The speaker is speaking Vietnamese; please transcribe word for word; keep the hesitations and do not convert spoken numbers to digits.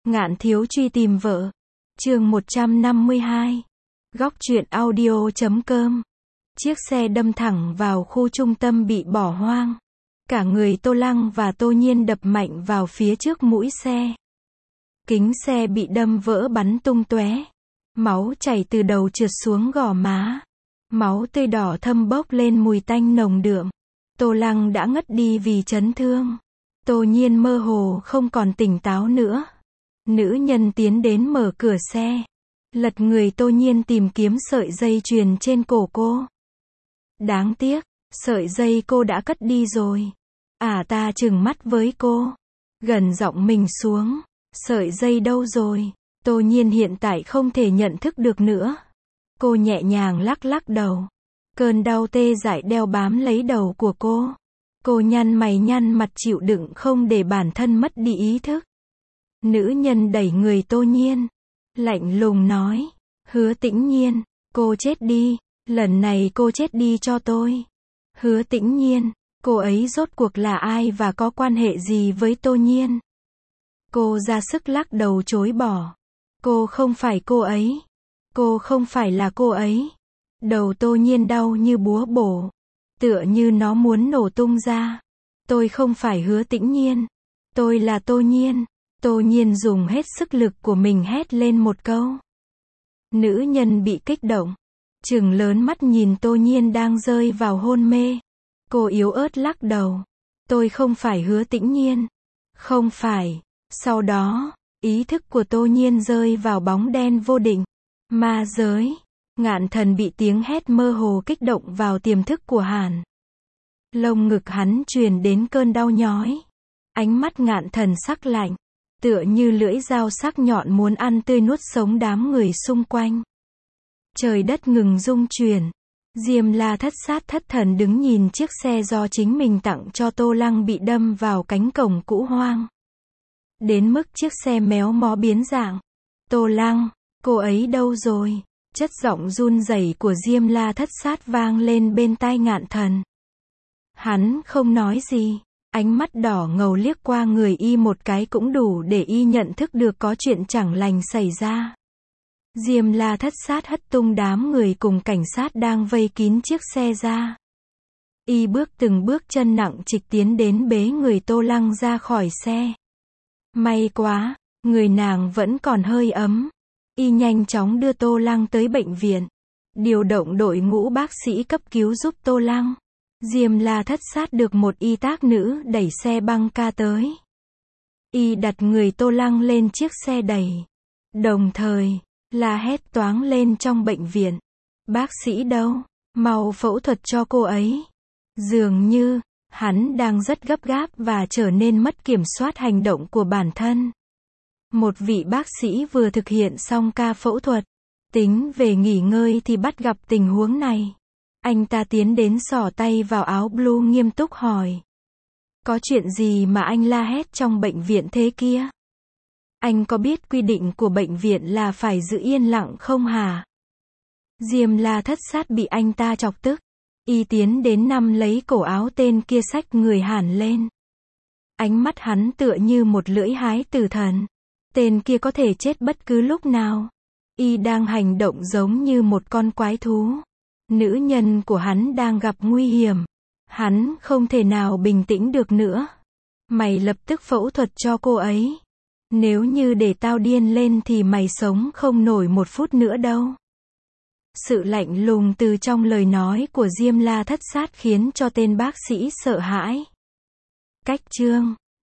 Ngạn thiếu truy tìm vợ. Chương một trăm năm mươi hai. Góc truyện audio chấm com. Chiếc xe đâm thẳng vào khu trung tâm bị bỏ hoang. Cả người Tô Lăng và Tô Nhiên đập mạnh vào phía trước mũi xe. Kính xe bị đâm vỡ bắn tung tóe. Máu chảy từ đầu trượt xuống gò má. Máu tươi đỏ thâm bốc lên mùi tanh nồng đượm. Tô Lăng đã ngất đi vì chấn thương. Tô Nhiên mơ hồ không còn tỉnh táo nữa. Nữ nhân tiến đến mở cửa xe. Lật người Tô Nhiên tìm kiếm sợi dây chuyền trên cổ cô. Đáng tiếc, sợi dây cô đã cất đi rồi. À ta trừng mắt với cô. Gần giọng mình xuống. Sợi dây đâu rồi? Tô Nhiên hiện tại không thể nhận thức được nữa. Cô nhẹ nhàng lắc lắc đầu. Cơn đau tê dại đeo bám lấy đầu của cô. Cô nhăn mày nhăn mặt chịu đựng không để bản thân mất đi ý thức. Nữ nhân đẩy người Tô Nhiên. Lạnh lùng nói. Hứa Tĩnh Nhiên, cô chết đi. Lần này cô chết đi cho tôi. Hứa Tĩnh Nhiên, cô ấy rốt cuộc là ai và có quan hệ gì với Tô Nhiên? Cô ra sức lắc đầu chối bỏ. Cô không phải cô ấy. Cô không phải là cô ấy. Đầu Tô Nhiên đau như búa bổ. Tựa như nó muốn nổ tung ra. Tôi không phải Hứa Tĩnh Nhiên. Tôi là Tô Nhiên. Tô Nhiên dùng hết sức lực của mình hét lên một câu. Nữ nhân bị kích động. Trừng lớn mắt nhìn Tô Nhiên đang rơi vào hôn mê. Cô yếu ớt lắc đầu. Tôi không phải Hứa Tĩnh Nhiên. Không phải. Sau đó, ý thức của Tô Nhiên rơi vào bóng đen vô định. Ma giới. Ngạn Thần bị tiếng hét mơ hồ kích động vào tiềm thức của Hàn. Lồng ngực hắn truyền đến cơn đau nhói. Ánh mắt Ngạn Thần sắc lạnh. Tựa như lưỡi dao sắc nhọn muốn ăn tươi nuốt sống đám người xung quanh. Trời đất ngừng rung chuyển. Diêm La thất sát thất thần đứng nhìn chiếc xe do chính mình tặng cho Tô Lăng bị đâm vào cánh cổng cũ hoang. Đến mức chiếc xe méo mó biến dạng. Tô Lăng, cô ấy đâu rồi? Chất giọng run rẩy của Diêm La thất sát vang lên bên tai Ngạn Thần. Hắn không nói gì. Ánh mắt đỏ ngầu liếc qua người y một cái cũng đủ để y nhận thức được có chuyện chẳng lành xảy ra. Diêm La thất sát hất tung đám người cùng cảnh sát đang vây kín chiếc xe ra. Y bước từng bước chân nặng trịch tiến đến bế người Tô Lăng ra khỏi xe. May quá, người nàng vẫn còn hơi ấm. Y nhanh chóng đưa Tô Lăng tới bệnh viện. Điều động đội ngũ bác sĩ cấp cứu giúp Tô Lăng. Diêm La thất sát được một y tá nữ đẩy xe băng ca tới. Y đặt người Tô Lăng lên chiếc xe đẩy. Đồng thời, la hét toáng lên trong bệnh viện. Bác sĩ đâu? Mau phẫu thuật cho cô ấy. Dường như, hắn đang rất gấp gáp và trở nên mất kiểm soát hành động của bản thân. Một vị bác sĩ vừa thực hiện xong ca phẫu thuật. Tính về nghỉ ngơi thì bắt gặp tình huống này. Anh ta tiến đến xỏ tay vào áo blue nghiêm túc hỏi. Có chuyện gì mà anh la hét trong bệnh viện thế kia? Anh có biết quy định của bệnh viện là phải giữ yên lặng không hả? Diêm La thất sát bị anh ta chọc tức. Y tiến đến nắm lấy cổ áo tên kia xách người Hàn lên. Ánh mắt hắn tựa như một lưỡi hái tử thần. Tên kia có thể chết bất cứ lúc nào. Y đang hành động giống như một con quái thú. Nữ nhân của hắn đang gặp nguy hiểm. Hắn không thể nào bình tĩnh được nữa. Mày lập tức phẫu thuật cho cô ấy. Nếu như để tao điên lên thì mày sống không nổi một phút nữa đâu. Sự lạnh lùng từ trong lời nói của Diêm La thất sát khiến cho tên bác sĩ sợ hãi. Cách chương